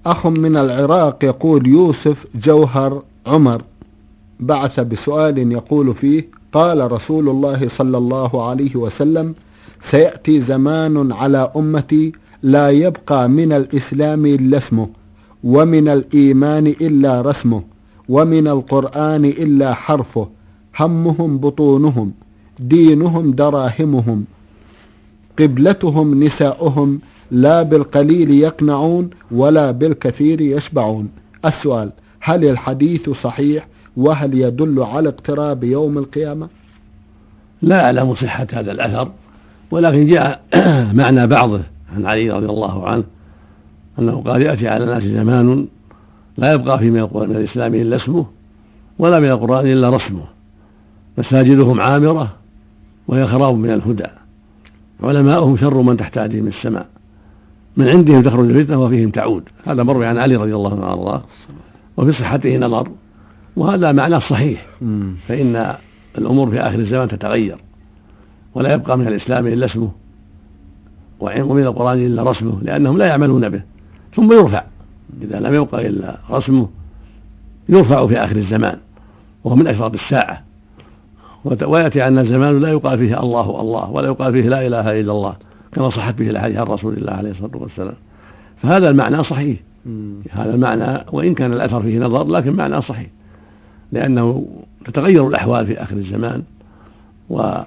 أخ من العراق يقول: يوسف جوهر عمر بعث بسؤال يقول فيه: قال رسول الله صلى الله عليه وسلم: سيأتي زمان على أمتي لا يبقى من الإسلام إلا اسمه، ومن الإيمان إلا رسمه، ومن القرآن إلا حرفه، همهم بطونهم، دينهم دراهمهم، قبلتهم نساؤهم، لا بالقليل يقنعون ولا بالكثير يشبعون. السؤال: هل الحديث صحيح؟ وهل يدل على اقتراب يوم القيامة؟ لا أعلم صحة هذا الأثر، ولكن جاء معنى بعضه عن علي رضي الله عنه أنه قال: يأتي على الناس زمان لا يبقى في من الإسلام إلا اسمه، ولا من القرآن إلا رسمه، مساجدهم عامرة وهي خراب من الهدى، علماؤهم شر من تحت أيديهم السماء، من عندهم تخرج الفتنة وفيهم تعود. هذا مروي عن علي رضي الله عنه وارضاه، وفي صحته نظر، وهذا معنى صحيح، فإن الأمور في آخر الزمان تتغير، ولا يبقى من الإسلام إلا اسمه، ومن القرآن إلا رسمه، لأنهم لا يعملون به، ثم يرفع إذا لم يبقى إلا رسمه، يرفع في آخر الزمان وهو من أشراط الساعة. ويأتي عنا زمان لا يقال فيه الله الله، ولا يقال فيه لا إله إلا الله، كما صحت به الحديث عن رسول الله عليه الصلاة والسلام. فهذا المعنى صحيح، هذا المعنى وإن كان الأثر فيه نظر، لكن معنى صحيح، لأنه تتغير الأحوال في آخر الزمان، ويقل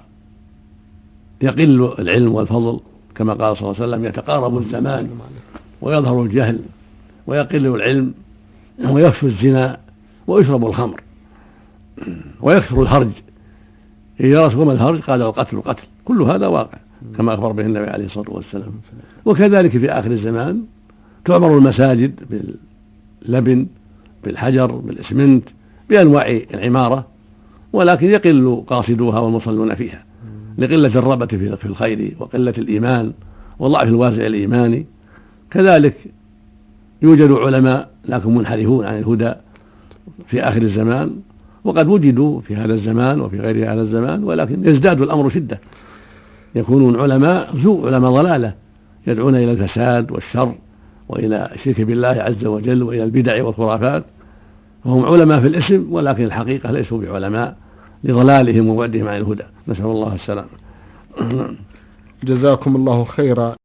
العلم والفضل، كما قال صلى الله عليه وسلم: يتقارب الزمان ويظهر الجهل ويقل العلم ويفشو الزنا ويشرب الخمر ويكثر الهرج، إذا رسم الهرج قال القتل قتل. كل هذا واقع كما أخبر به النبي عليه الصلاة والسلام. وكذلك في آخر الزمان تعمر المساجد باللبن، بالحجر، بالإسمنت، بأنواع العمارة، ولكن يقل قاصدوها والمصلون فيها لقلة الرغبة في الخير وقلة الإيمان وضعف الوازع الإيماني. كذلك يوجد علماء لكن منحرفون عن الهدى في آخر الزمان، وقد وجدوا في هذا الزمان وفي غير هذا الزمان، ولكن يزداد الأمر شدة، يكونون علماء سوء، علماء ضلالة، يدعون إلى الفساد والشر وإلى الشرك بالله عز وجل وإلى البدع والخرافات، وهم علماء في الاسم، ولكن الحقيقة ليسوا بعلماء لضلالهم وبعدهم عن الهدى. نسأل الله السلامة. جزاكم الله خيرا.